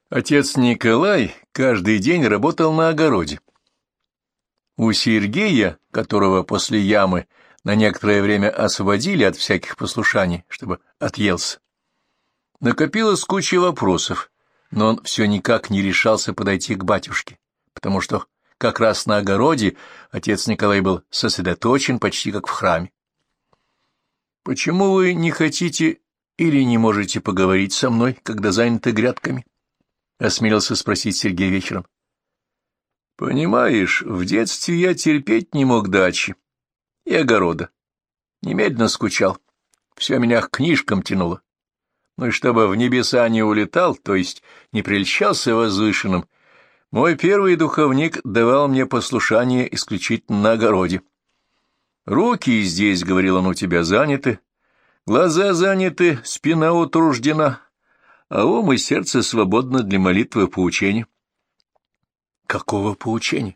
Отец Николай каждый день работал на огороде. У Сергея, которого после ямы на некоторое время освободили от всяких послушаний, чтобы отъелся, накопилось куча вопросов, но он все никак не решался подойти к батюшке, потому что как раз на огороде отец Николай был сосредоточен почти как в храме. «Почему вы не хотите или не можете поговорить со мной, когда заняты грядками?» — осмелился спросить Сергей вечером. «Понимаешь, в детстве я терпеть не мог дачи и огорода. Немедленно скучал. Все меня к книжкам тянуло. Ну и чтобы в небеса не улетал, то есть не прельщался возвышенным, мой первый духовник давал мне послушание исключительно на огороде. «Руки здесь, — говорил он, — у тебя заняты, глаза заняты, спина утруждена, а ум и сердце свободно для молитвы и поучения». «Какого поучения?»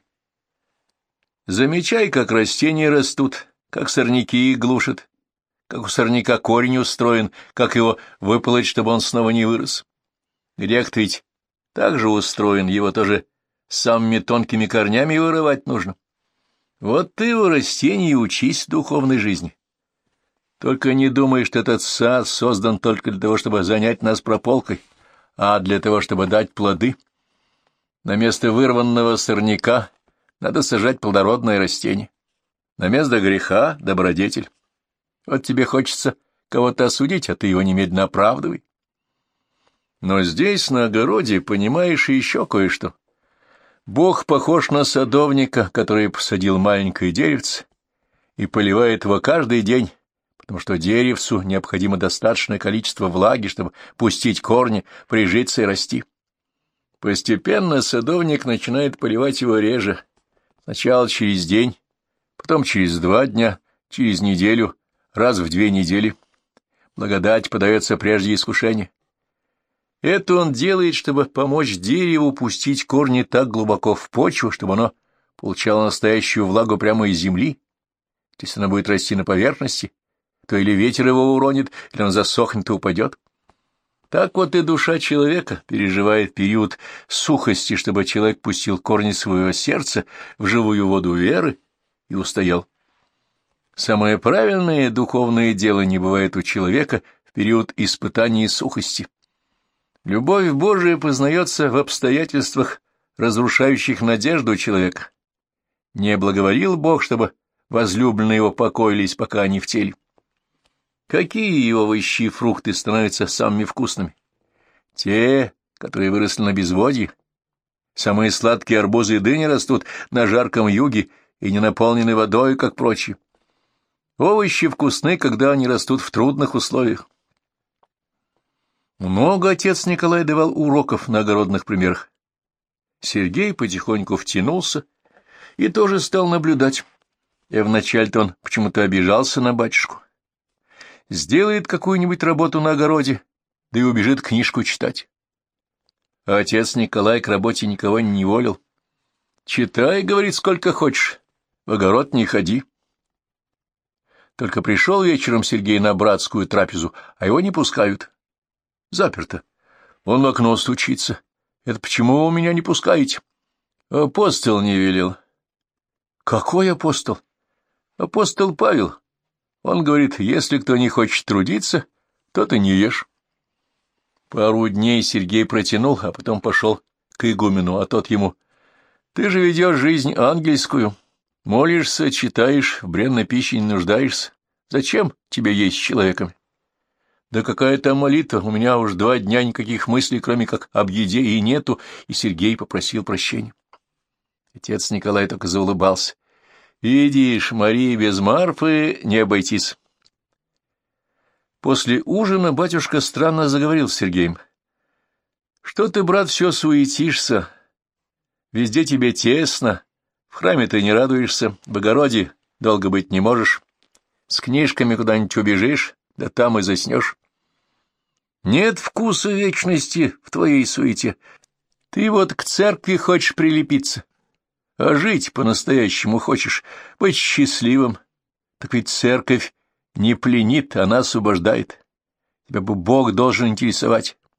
«Замечай, как растения растут, как сорняки их глушат, как у сорняка корень устроен, как его выполоть, чтобы он снова не вырос. Грех ведь так же устроен, его тоже самыми тонкими корнями вырывать нужно. Вот ты у растений учись духовной жизни. Только не думай, что этот сад создан только для того, чтобы занять нас прополкой, а для того, чтобы дать плоды. На место вырванного сорняка надо сажать плодородное растение. На место греха — добродетель. Вот тебе хочется кого-то осудить, а ты его немедленно оправдывай. Но здесь, на огороде, понимаешь еще кое-что. Бог похож на садовника, который посадил маленькое деревце и поливает его каждый день, потому что деревцу необходимо достаточное количество влаги, чтобы пустить корни, прижиться и расти. Постепенно садовник начинает поливать его реже, сначала через день, потом через 2 дня, через неделю, раз в 2 недели. Благодать подается прежде искушения. Это он делает, чтобы помочь дереву пустить корни так глубоко в почву, чтобы оно получало настоящую влагу прямо из земли. Если оно будет расти на поверхности, то или ветер его уронит, или он засохнет и упадет. Так вот и душа человека переживает период сухости, чтобы человек пустил корни своего сердца в живую воду веры и устоял. Самое правильное духовное дело не бывает у человека в период испытаний и сухости. Любовь Божия познается в обстоятельствах, разрушающих надежду человека. Не благоволил Бог, чтобы возлюбленные его покоились, пока они в теле. Какие овощи и фрукты становятся самыми вкусными? Те, которые выросли на безводье. Самые сладкие арбузы и дыни растут на жарком юге и не наполнены водой, как прочие. Овощи вкусны, когда они растут в трудных условиях. Много отец Николай давал уроков на огородных примерах. Сергей потихоньку втянулся и тоже стал наблюдать. И вначале-то он почему-то обижался на батюшку. Сделает какую-нибудь работу на огороде, да и убежит книжку читать. А отец Николай к работе никого не неволил. «Читай, — говорит, — сколько хочешь, в огород не ходи». Только пришел вечером Сергей на братскую трапезу, а его не пускают. Заперто. Он в окно стучится. Это почему вы меня не пускаете? Апостол не велел. Какой апостол? Апостол Павел. Он говорит, если кто не хочет трудиться, то ты не ешь. Пару дней Сергей протянул, а потом пошел к игумену, а тот ему: ты же ведешь жизнь ангельскую, молишься, читаешь, в бренной пище не нуждаешься. Зачем тебе есть с человеками? Да какая там молитва, у меня уж 2 дня никаких мыслей, кроме как об еде, и нету, и Сергей попросил прощения. Отец Николай только заулыбался. Видишь, Марии без Марфы не обойтись. После ужина батюшка странно заговорил с Сергеем. Что ты, брат, все суетишься? Везде тебе тесно, в храме ты не радуешься, в огороде долго быть не можешь, с книжками куда-нибудь убежишь, да там и заснешь. Нет вкуса вечности в твоей суете. Ты вот к церкви хочешь прилепиться, а жить по-настоящему хочешь, быть счастливым. Так ведь церковь не пленит, она освобождает. Тебя бы Бог должен интересовать.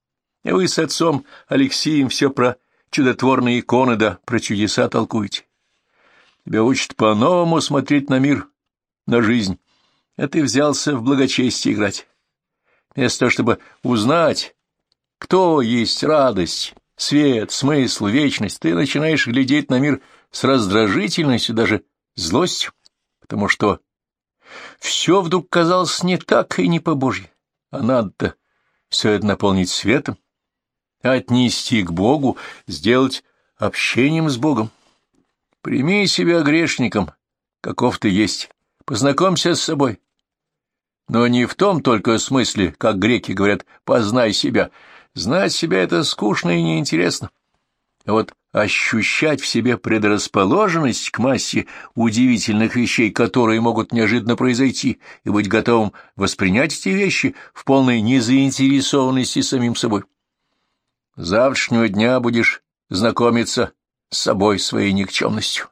И вы с отцом Алексеем все про чудотворные иконы да про чудеса толкуете. Тебя учат по-новому смотреть на мир, на жизнь, а ты взялся в благочестие играть. Вместо того, чтобы узнать, кто есть радость, свет, смысл, вечность, ты начинаешь глядеть на мир с раздражительностью, даже злостью, потому что все вдруг казалось не так и не по-божьи, а надо-то все это наполнить светом, отнести к Богу, сделать общением с Богом. Прими себя грешником, каков ты есть, познакомься с собой. Но не в том только смысле, как греки говорят, познай себя. Знать себя — это скучно и неинтересно. А вот ощущать в себе предрасположенность к массе удивительных вещей, которые могут неожиданно произойти, и быть готовым воспринять эти вещи в полной незаинтересованности самим собой. С завтрашнего дня будешь знакомиться с собой, своей никчемностью.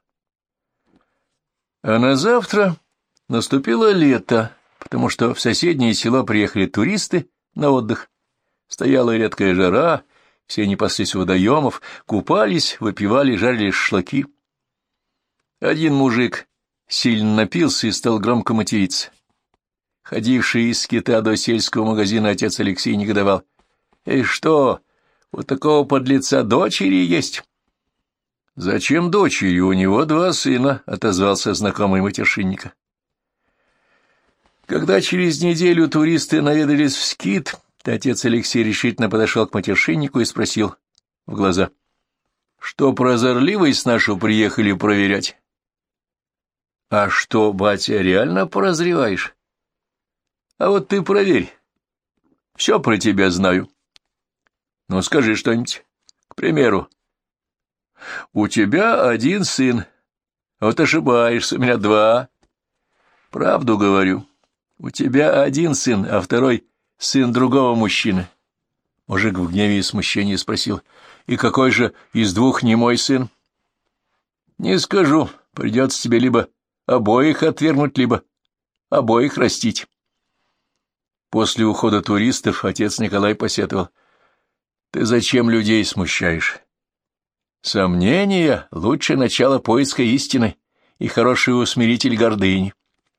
А на завтра наступило лето, потому что в соседнее село приехали туристы на отдых. Стояла редкая жара, все они паслись у водоемов, купались, выпивали, жарили шашлыки. Один мужик сильно напился и стал громко материться. Ходивший из скита до сельского магазина отец Алексей негодовал. — И что, у такого подлеца дочери есть? — Зачем дочери? У него 2 сына, — отозвался знакомый матершинника. Когда через неделю туристы наведались в скит, отец Алексей решительно подошел к матершиннику и спросил в глаза: — Что, прозорливость нашу приехали проверять? — А что, батя, реально прозреваешь? — А вот ты проверь. Все про тебя знаю. — Ну, скажи что-нибудь. К примеру, у тебя 1 сын. Вот ошибаешься, у меня 2. Правду говорю. У тебя 1 сын, а второй — сын другого мужчины. Мужик в гневе и смущении спросил: — И какой же из 2 не мой сын? — Не скажу. Придется тебе либо обоих отвергнуть, либо обоих растить. После ухода туристов отец Николай посетовал: — Ты зачем людей смущаешь? Сомнения — лучшее начало поиска истины и хороший усмиритель гордыни.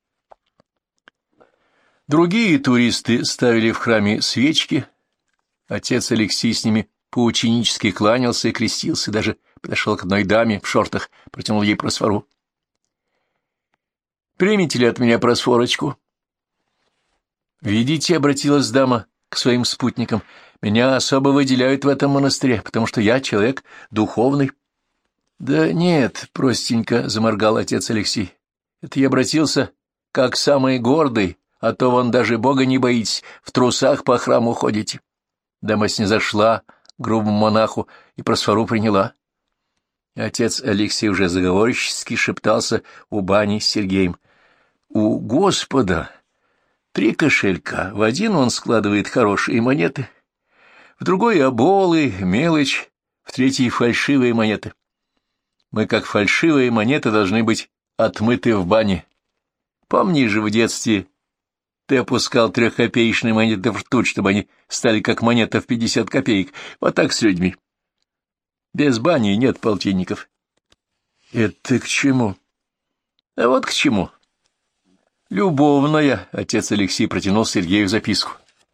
Другие туристы ставили в храме свечки. Отец Алексей с ними поученически кланялся и крестился, даже подошел к одной даме в шортах, протянул ей просфору. — Примите ли от меня просфорочку? — Видите, — обратилась дама к своим спутникам, — меня особо выделяют в этом монастыре, потому что я человек духовный. — Да нет, простенько, — заморгал отец Алексей, — это я обратился как самый гордый, а то вон даже Бога не боитесь, в трусах по храму ходите. Дама снизошла к грубому монаху и просфору приняла. Отец Алексей уже заговорщически шептался у бани с Сергеем. У Господа 3 кошелька, в один он складывает хорошие монеты, в другой — оболы, мелочь, в третий — фальшивые монеты. Мы, как фальшивые монеты, должны быть отмыты в бане. Помни же, в детстве ты опускал 3-копеечные монеты в ртуть, чтобы они стали как монета в 50 копеек. Вот так с людьми. Без бани нет полтинников. Это к чему? А вот к чему. Любовная, — отец Алексей протянул Сергею записку.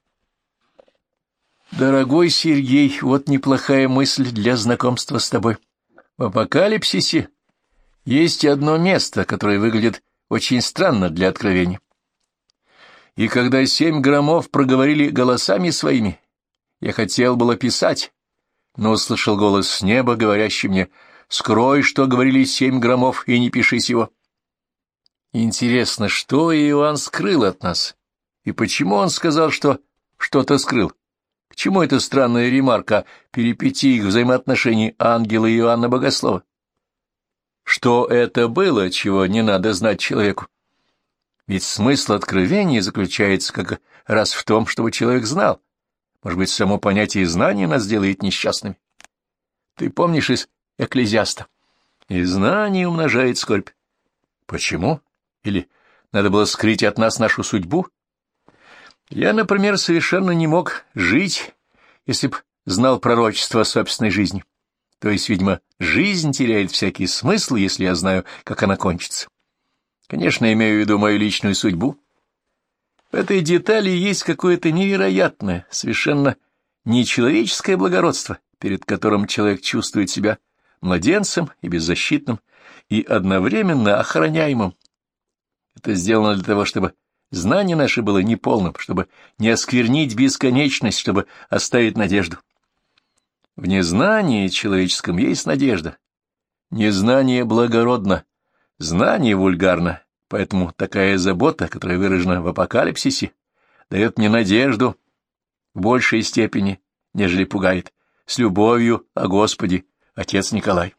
Дорогой Сергей, вот неплохая мысль для знакомства с тобой. В Апокалипсисе есть одно место, которое выглядит очень странно для откровения. И когда 7 громов проговорили голосами своими, я хотел было писать, но услышал голос с неба, говорящий мне: «Скрой, что говорили 7 громов, и не пишись его». Интересно, что Иоанн скрыл от нас, и почему он сказал, что что-то скрыл? К чему эта странная ремарка о перипетии их взаимоотношений ангела и Иоанна Богослова? Что это было, чего не надо знать человеку? Ведь смысл откровения заключается как раз в том, чтобы человек знал. Может быть, само понятие знания нас делает несчастными. Ты помнишь из Экклезиаста? И знание умножает скорбь. Почему? Или надо было скрыть от нас нашу судьбу? Я, например, совершенно не мог жить, если б знал пророчество о собственной жизни. То есть, видимо, жизнь теряет всякий смысл, если я знаю, как она кончится. Конечно, имею в виду мою личную судьбу. В этой детали есть какое-то невероятное, совершенно нечеловеческое благородство, перед которым человек чувствует себя младенцем и беззащитным, и одновременно охраняемым. Это сделано для того, чтобы знание наше было неполным, чтобы не осквернить бесконечность, чтобы оставить надежду. В незнании человеческом есть надежда. Незнание благородно, знание вульгарно, поэтому такая забота, которая выражена в апокалипсисе, дает мне надежду в большей степени, нежели пугает, с любовью о Господе, отец Николай.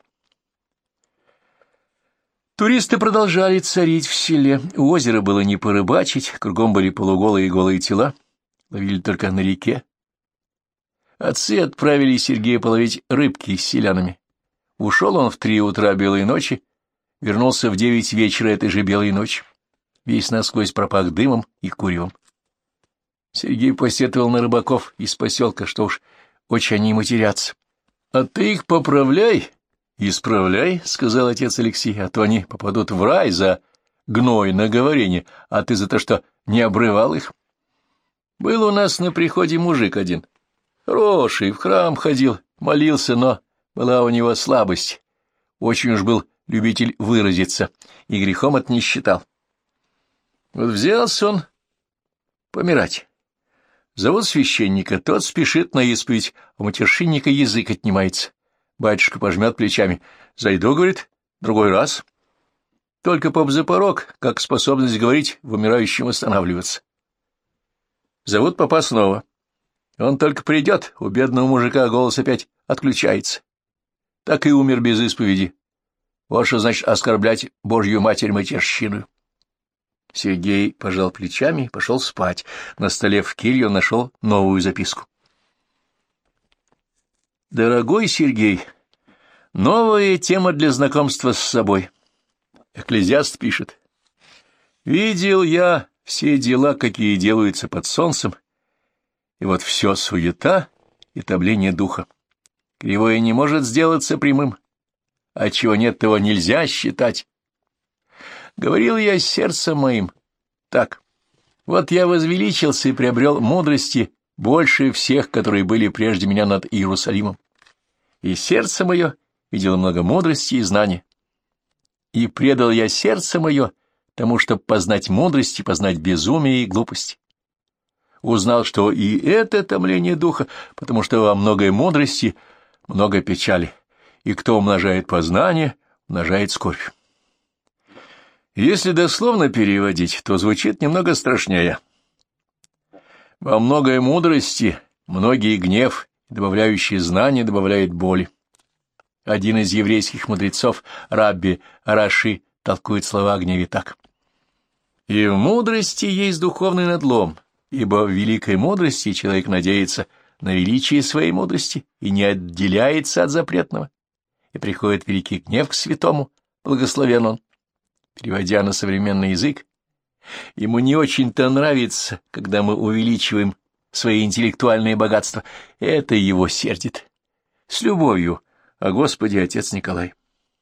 Туристы продолжали царить в селе. У озера было не порыбачить, кругом были полуголые и голые тела, ловили только на реке. Отцы отправили Сергея половить рыбки с селянами. Ушел он в 3 утра белой ночи, вернулся в 9 вечера этой же белой ночи. Весь насквозь пропах дымом и куревом. Сергей посетовал на рыбаков из поселка, что уж очень они матерятся. — А ты их поправляй, исправляй, — сказал отец Алексей, — а то они попадут в рай за гной на говорение, а ты за то, что не обрывал их. Был у нас на приходе мужик один. Хороший, в храм ходил, молился, но была у него слабость. Очень уж был любитель выразиться, и грехом это не считал. Вот взялся он помирать. Зовут священника, тот спешит на исповедь, а у матершинника язык отнимается. Батюшка пожмет плечами. Зайду, говорит, другой раз. Только поп за порог, как способность говорить, в умирающем останавливаться. Зовут попа снова. Он только придет, у бедного мужика голос опять отключается. Так и умер без исповеди. Вот что значит оскорблять Божью Матерь матерщиною. Сергей пожал плечами и пошел спать. На столе в келье он нашел новую записку. «Дорогой Сергей, новая тема для знакомства с собой». Экклезиаст пишет. «Видел я все дела, какие делаются под солнцем, и вот все суета и топление духа. Кривое не может сделаться прямым, а чего нет, того нельзя считать. Говорил я сердцем моим, так, вот я возвеличился и приобрел мудрости больше всех, которые были прежде меня над Иерусалимом. И сердце мое видело много мудрости и знания. И предал я сердце мое тому, чтобы познать мудрость и познать безумие и глупость. Узнал, что и это томление духа, потому что во многой мудрости много печали, и кто умножает познание, умножает скорбь. Если дословно переводить, то звучит немного страшнее. Во многой мудрости многие гнев, добавляющий знания, добавляет боли. Один из еврейских мудрецов, рабби Раши, толкует слова о гневе так. «И в мудрости есть духовный надлом, ибо в великой мудрости человек надеется на величие своей мудрости и не отделяется от запретного, и приходит великий гнев к святому, благословен он». Переводя на современный язык, ему не очень-то нравится, когда мы увеличиваем свои интеллектуальные богатства. Это его сердит. С любовью о Господе, отец Николай.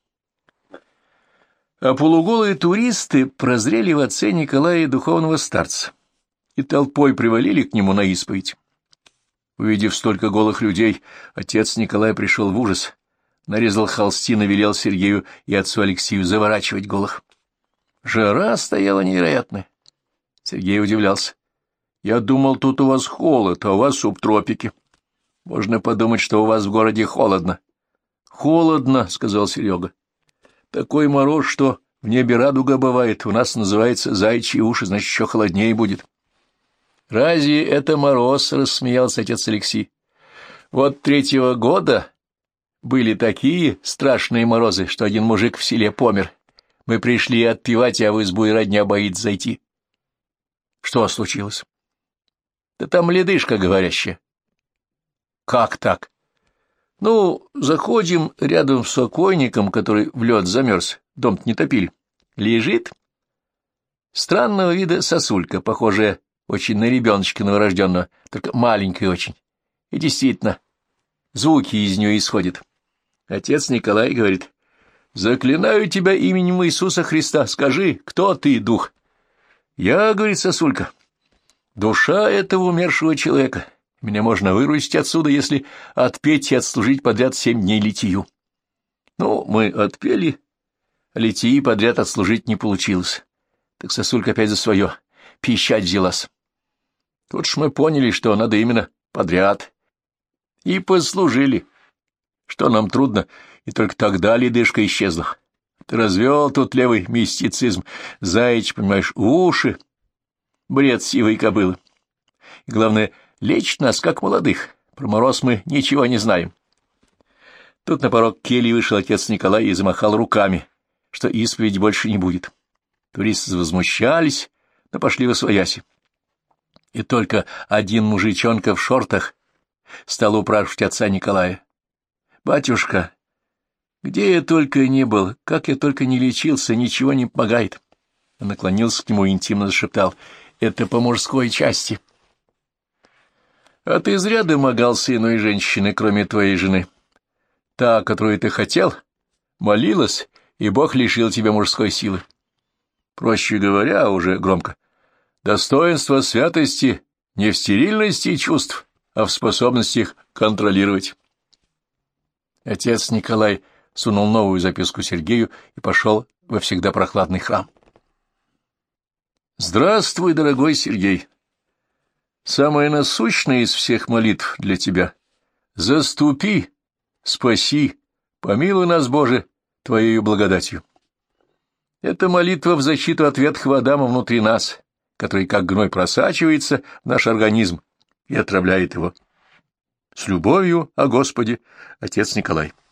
А полуголые туристы прозрели в отце Николая духовного старца и толпой привалили к нему на исповедь. Увидев столько голых людей, отец Николай пришел в ужас, нарезал холстин и велел Сергею и отцу Алексею заворачивать голых. Жара стояла невероятная. Сергей удивлялся. «Я думал, тут у вас холод, а у вас субтропики. Можно подумать, что у вас в городе холодно». «Холодно», — сказал Серега. «Такой мороз, что в небе радуга бывает. У нас называется заячьи уши, значит, еще холоднее будет». «Разве это мороз?» — рассмеялся отец Алексей. «Вот 3-го года были такие страшные морозы, что один мужик в селе помер. Мы пришли отпевать, а в избу и родня боится зайти». «Что случилось?» «Да там ледышка говорящая». «Как так?» «Ну, заходим рядом с покойником, который в лед замерз, дом-то не топили. Лежит. Странного вида сосулька, похожая очень на ребеночка новорожденного, только маленькая очень. И действительно, звуки из нее исходят. Отец Николай говорит: «Заклинаю тебя именем Иисуса Христа, скажи, кто ты, дух?» «Я, — говорит сосулька, — душа этого умершего человека. Меня можно выручить отсюда, если отпеть и отслужить подряд 7 дней литию». Ну, мы отпели, а литии подряд отслужить не получилось. Так сосулька опять за свое пищать взялась. Тут ж мы поняли, что надо именно подряд. И послужили, что нам трудно, и только тогда ледышка исчезла. Ты развел тут левый мистицизм, заячь, понимаешь, уши, бред сивой кобылы. И главное, лечь нас, как молодых. Про мороз мы ничего не знаем. Тут на порог кельи вышел отец Николай и замахал руками, что исповедь больше не будет. Туристы возмущались, но пошли восвояси. И только один мужичонка в шортах стал упрашивать отца Николая: «Батюшка, где я только не был, как я только не лечился, ничего не помогает». Он наклонился к нему и интимно зашептал: «Это по мужской части». «А ты зря домогался иной женщины, кроме твоей жены. Та, которую ты хотел, молилась, и Бог лишил тебя мужской силы. Проще говоря, уже громко, достоинство святости не в стерильности чувств, а в способности их контролировать». Отец Николай сунул новую записку Сергею и пошел во всегда прохладный храм. «Здравствуй, дорогой Сергей! Самая насущная из всех молитв для тебя — заступи, спаси, помилуй нас, Боже, Твоею благодатью. Это молитва в защиту от ветхого Адама внутри нас, который как гной просачивается в наш организм и отравляет его. С любовью о Господе, отец Николай».